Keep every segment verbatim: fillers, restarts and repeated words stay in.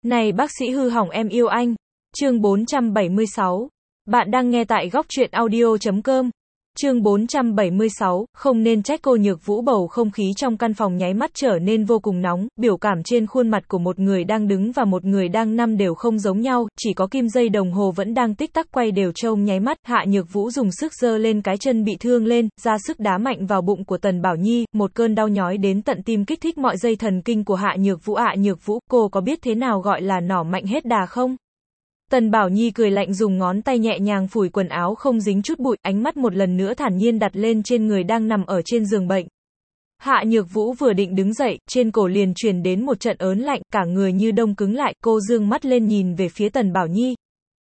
Này bác sĩ hư hỏng em yêu anh. Chương bốn trăm bảy mươi sáu. Bạn đang nghe tại góc truyện audio chấm com. Chương bốn trăm bảy mươi sáu, không nên trách cô Nhược Vũ. Bầu không khí trong căn phòng nháy mắt trở nên vô cùng nóng, biểu cảm trên khuôn mặt của một người đang đứng và một người đang nằm đều không giống nhau, chỉ có kim dây đồng hồ vẫn đang tích tắc quay đều trông nháy mắt. Hạ Nhược Vũ dùng sức giơ lên cái chân bị thương lên, ra sức đá mạnh vào bụng của Tần Bảo Nhi, một cơn đau nhói đến tận tim kích thích mọi dây thần kinh của Hạ Nhược Vũ. Hạ Nhược Vũ, cô có biết thế nào gọi là nỏ mạnh hết đà không? Tần Bảo Nhi cười lạnh dùng ngón tay nhẹ nhàng phủi quần áo không dính chút bụi, ánh mắt một lần nữa thản nhiên đặt lên trên người đang nằm ở trên giường bệnh. Hạ Nhược Vũ vừa định đứng dậy, trên cổ liền truyền đến một trận ớn lạnh, cả người như đông cứng lại, cô dương mắt lên nhìn về phía Tần Bảo Nhi.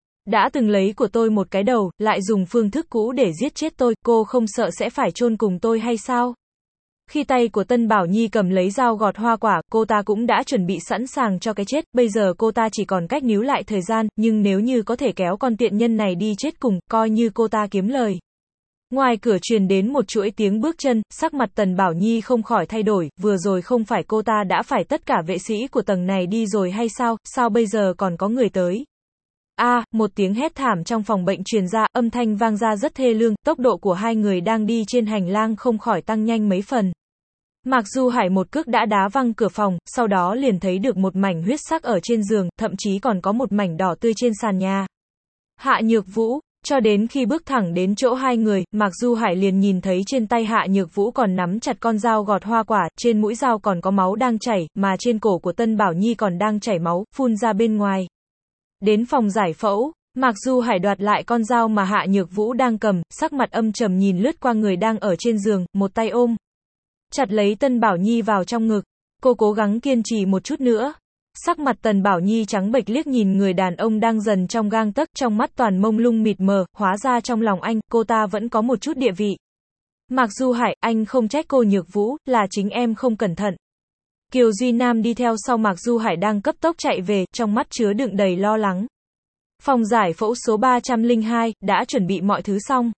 Đã từng lấy của tôi một cái đầu, lại dùng phương thức cũ để giết chết tôi, cô không sợ sẽ phải chôn cùng tôi hay sao? Khi tay của Tân Bảo Nhi cầm lấy dao gọt hoa quả, cô ta cũng đã chuẩn bị sẵn sàng cho cái chết, bây giờ cô ta chỉ còn cách níu lại thời gian, nhưng nếu như có thể kéo con tiện nhân này đi chết cùng, coi như cô ta kiếm lời. Ngoài cửa truyền đến một chuỗi tiếng bước chân, sắc mặt Tần Bảo Nhi không khỏi thay đổi, vừa rồi không phải cô ta đã phải tất cả vệ sĩ của tầng này đi rồi hay sao, sao bây giờ còn có người tới? A, à, một tiếng hét thảm trong phòng bệnh truyền ra, âm thanh vang ra rất thê lương, tốc độ của hai người đang đi trên hành lang không khỏi tăng nhanh mấy phần. Mạc Du Hải một cước đã đá văng cửa phòng, sau đó liền thấy được một mảnh huyết sắc ở trên giường, thậm chí còn có một mảnh đỏ tươi trên sàn nhà. Hạ Nhược Vũ, cho đến khi bước thẳng đến chỗ hai người, Mạc Du Hải liền nhìn thấy trên tay Hạ Nhược Vũ còn nắm chặt con dao gọt hoa quả, trên mũi dao còn có máu đang chảy, mà trên cổ của Tân Bảo Nhi còn đang chảy máu, phun ra bên ngoài. Đến phòng giải phẫu, Mạc Du Hải đoạt lại con dao mà Hạ Nhược Vũ đang cầm, sắc mặt âm trầm nhìn lướt qua người đang ở trên giường, một tay ôm chặt lấy Tân Bảo Nhi vào trong ngực. Cô cố gắng kiên trì một chút nữa. Sắc mặt Tần Bảo Nhi trắng bệch liếc nhìn người đàn ông đang dần trong gang tấc, trong mắt toàn mông lung mịt mờ, hóa ra trong lòng anh, cô ta vẫn có một chút địa vị. Mạc Du Hải, anh không trách cô Nhược Vũ, là chính em không cẩn thận. Kiều Duy Nam đi theo sau Mạc Du Hải đang cấp tốc chạy về, trong mắt chứa đựng đầy lo lắng. Phòng giải phẫu số ba trăm lẻ hai, đã chuẩn bị mọi thứ xong.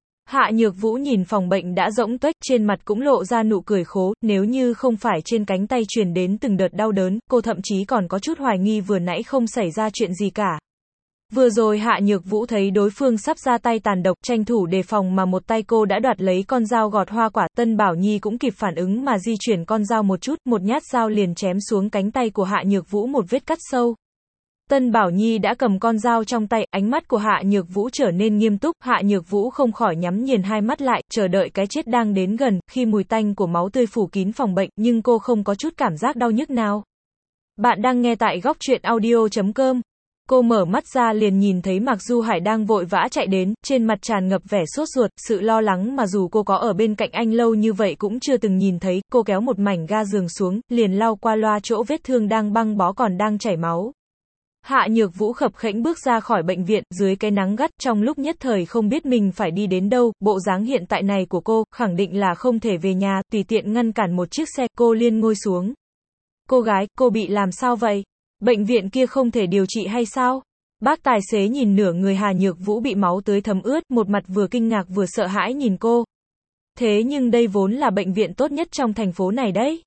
Hạ Nhược Vũ nhìn phòng bệnh đã rỗng tuếch, trên mặt cũng lộ ra nụ cười khố, nếu như không phải trên cánh tay truyền đến từng đợt đau đớn, cô thậm chí còn có chút hoài nghi vừa nãy không xảy ra chuyện gì cả. Vừa rồi Hạ Nhược Vũ thấy đối phương sắp ra tay tàn độc, tranh thủ đề phòng mà một tay cô đã đoạt lấy con dao gọt hoa quả, Tân Bảo Nhi cũng kịp phản ứng mà di chuyển con dao một chút, một nhát dao liền chém xuống cánh tay của Hạ Nhược Vũ một vết cắt sâu. Tân Bảo Nhi đã cầm con dao trong tay, ánh mắt của Hạ Nhược Vũ trở nên nghiêm túc, Hạ Nhược Vũ không khỏi nhắm nghiền hai mắt lại, chờ đợi cái chết đang đến gần, khi mùi tanh của máu tươi phủ kín phòng bệnh, nhưng cô không có chút cảm giác đau nhức nào. Bạn đang nghe tại góc truyện audio chấm com. Cô mở mắt ra liền nhìn thấy Mạc Du Hải đang vội vã chạy đến, trên mặt tràn ngập vẻ sốt ruột, sự lo lắng mà dù cô có ở bên cạnh anh lâu như vậy cũng chưa từng nhìn thấy, cô kéo một mảnh ga giường xuống, liền lau qua loa chỗ vết thương đang băng bó còn đang chảy máu. Hạ Nhược Vũ khập khẽnh bước ra khỏi bệnh viện, dưới cái nắng gắt, trong lúc nhất thời không biết mình phải đi đến đâu, bộ dáng hiện tại này của cô, khẳng định là không thể về nhà, tùy tiện ngăn cản một chiếc xe, cô liền ngồi xuống. Cô gái, cô bị làm sao vậy? Bệnh viện kia không thể điều trị hay sao? Bác tài xế nhìn nửa người Hạ Nhược Vũ bị máu tưới thấm ướt, một mặt vừa kinh ngạc vừa sợ hãi nhìn cô. Thế nhưng đây vốn là bệnh viện tốt nhất trong thành phố này đấy.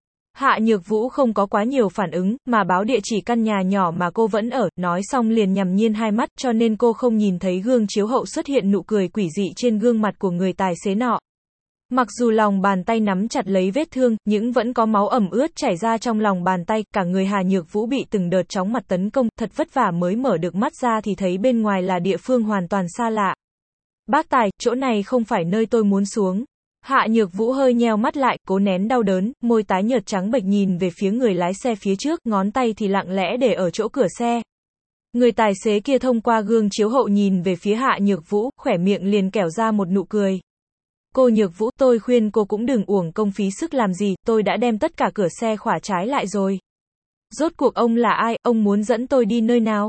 Hạ Nhược Vũ không có quá nhiều phản ứng, mà báo địa chỉ căn nhà nhỏ mà cô vẫn ở, nói xong liền nhắm nghiền hai mắt, cho nên cô không nhìn thấy gương chiếu hậu xuất hiện nụ cười quỷ dị trên gương mặt của người tài xế nọ. Mặc dù lòng bàn tay nắm chặt lấy vết thương, nhưng vẫn có máu ẩm ướt chảy ra trong lòng bàn tay, cả người Hạ Nhược Vũ bị từng đợt chóng mặt tấn công, thật vất vả mới mở được mắt ra thì thấy bên ngoài là địa phương hoàn toàn xa lạ. Bác tài, chỗ này không phải nơi tôi muốn xuống. Hạ Nhược Vũ hơi nheo mắt lại, cố nén đau đớn, môi tái nhợt trắng bệch nhìn về phía người lái xe phía trước, ngón tay thì lặng lẽ để ở chỗ cửa xe. Người tài xế kia thông qua gương chiếu hậu nhìn về phía Hạ Nhược Vũ, khỏe miệng liền kẻo ra một nụ cười. Cô Nhược Vũ, tôi khuyên cô cũng đừng uổng công phí sức làm gì, tôi đã đem tất cả cửa xe khóa trái lại rồi. Rốt cuộc ông là ai, ông muốn dẫn tôi đi nơi nào?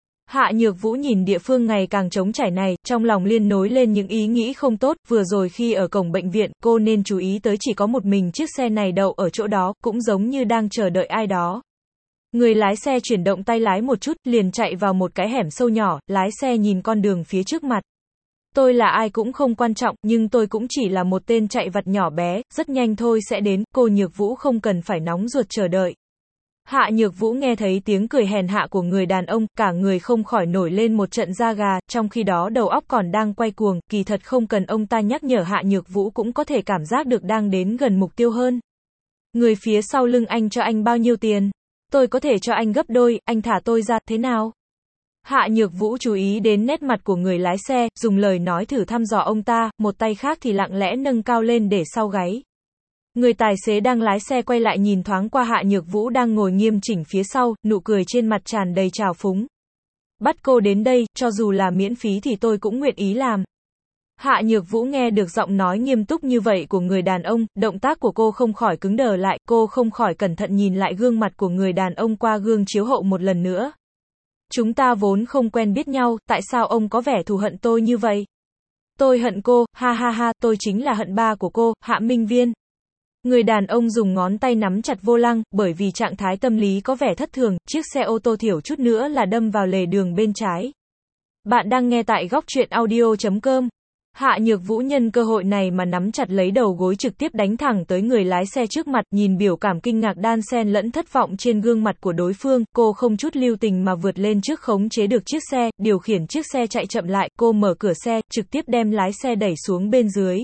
Hạ Nhược Vũ nhìn địa phương ngày càng trống trải này, trong lòng liên nối lên những ý nghĩ không tốt, vừa rồi khi ở cổng bệnh viện, cô nên chú ý tới chỉ có một mình chiếc xe này đậu ở chỗ đó, cũng giống như đang chờ đợi ai đó. Người lái xe chuyển động tay lái một chút, liền chạy vào một cái hẻm sâu nhỏ, lái xe nhìn con đường phía trước mặt. Tôi là ai cũng không quan trọng, nhưng tôi cũng chỉ là một tên chạy vặt nhỏ bé, rất nhanh thôi sẽ đến, cô Nhược Vũ không cần phải nóng ruột chờ đợi. Hạ Nhược Vũ nghe thấy tiếng cười hèn hạ của người đàn ông, cả người không khỏi nổi lên một trận da gà, trong khi đó đầu óc còn đang quay cuồng, kỳ thật không cần ông ta nhắc nhở Hạ Nhược Vũ cũng có thể cảm giác được đang đến gần mục tiêu hơn. Người phía sau lưng anh cho anh bao nhiêu tiền? Tôi có thể cho anh gấp đôi, anh thả tôi ra, thế nào? Hạ Nhược Vũ chú ý đến nét mặt của người lái xe, dùng lời nói thử thăm dò ông ta, một tay khác thì lặng lẽ nâng cao lên để sau gáy. Người tài xế đang lái xe quay lại nhìn thoáng qua Hạ Nhược Vũ đang ngồi nghiêm chỉnh phía sau, nụ cười trên mặt tràn đầy trào phúng. Bắt cô đến đây, cho dù là miễn phí thì tôi cũng nguyện ý làm. Hạ Nhược Vũ nghe được giọng nói nghiêm túc như vậy của người đàn ông, động tác của cô không khỏi cứng đờ lại, cô không khỏi cẩn thận nhìn lại gương mặt của người đàn ông qua gương chiếu hậu một lần nữa. Chúng ta vốn không quen biết nhau, tại sao ông có vẻ thù hận tôi như vậy? Tôi hận cô, ha ha ha, tôi chính là hận ba của cô, Hạ Minh Viên. Người đàn ông dùng ngón tay nắm chặt vô lăng, bởi vì trạng thái tâm lý có vẻ thất thường, chiếc xe ô tô thiểu chút nữa là đâm vào lề đường bên trái. Bạn đang nghe tại góc truyện audio chấm com. Hạ Nhược Vũ nhân cơ hội này mà nắm chặt lấy đầu gối trực tiếp đánh thẳng tới người lái xe trước mặt, nhìn biểu cảm kinh ngạc đan xen lẫn thất vọng trên gương mặt của đối phương, cô không chút lưu tình mà vượt lên trước khống chế được chiếc xe, điều khiển chiếc xe chạy chậm lại, cô mở cửa xe, trực tiếp đem lái xe đẩy xuống bên dưới.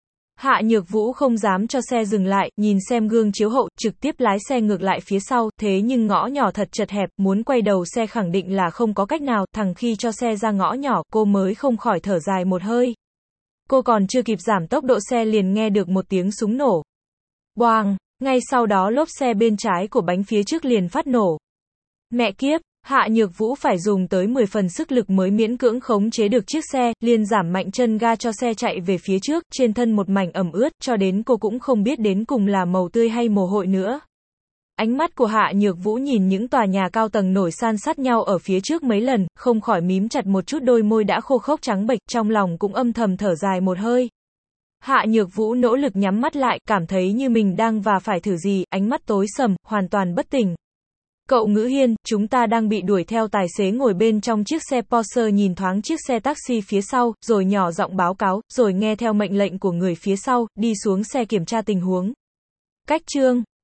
Hạ Nhược Vũ không dám cho xe dừng lại, nhìn xem gương chiếu hậu, trực tiếp lái xe ngược lại phía sau, thế nhưng ngõ nhỏ thật chật hẹp, muốn quay đầu xe khẳng định là không có cách nào, thằng khi cho xe ra ngõ nhỏ, cô mới không khỏi thở dài một hơi. Cô còn chưa kịp giảm tốc độ xe liền nghe được một tiếng súng nổ. Boang, ngay sau đó lốp xe bên trái của bánh phía trước liền phát nổ. Mẹ kiếp, Hạ Nhược Vũ phải dùng tới mười phần sức lực mới miễn cưỡng khống chế được chiếc xe, liền giảm mạnh chân ga cho xe chạy về phía trước, trên thân một mảnh ẩm ướt, cho đến cô cũng không biết đến cùng là màu tươi hay mồ hôi nữa. Ánh mắt của Hạ Nhược Vũ nhìn những tòa nhà cao tầng nổi san sát nhau ở phía trước mấy lần, không khỏi mím chặt một chút đôi môi đã khô khốc trắng bệch, trong lòng cũng âm thầm thở dài một hơi. Hạ Nhược Vũ nỗ lực nhắm mắt lại, cảm thấy như mình đang và phải thử gì, ánh mắt tối sầm, hoàn toàn bất tỉnh. Cậu Ngữ Hiên, chúng ta đang bị đuổi theo. Tài xế ngồi bên trong chiếc xe Porsche nhìn thoáng chiếc xe taxi phía sau, rồi nhỏ giọng báo cáo, rồi nghe theo mệnh lệnh của người phía sau, đi xuống xe kiểm tra tình huống. Cách chương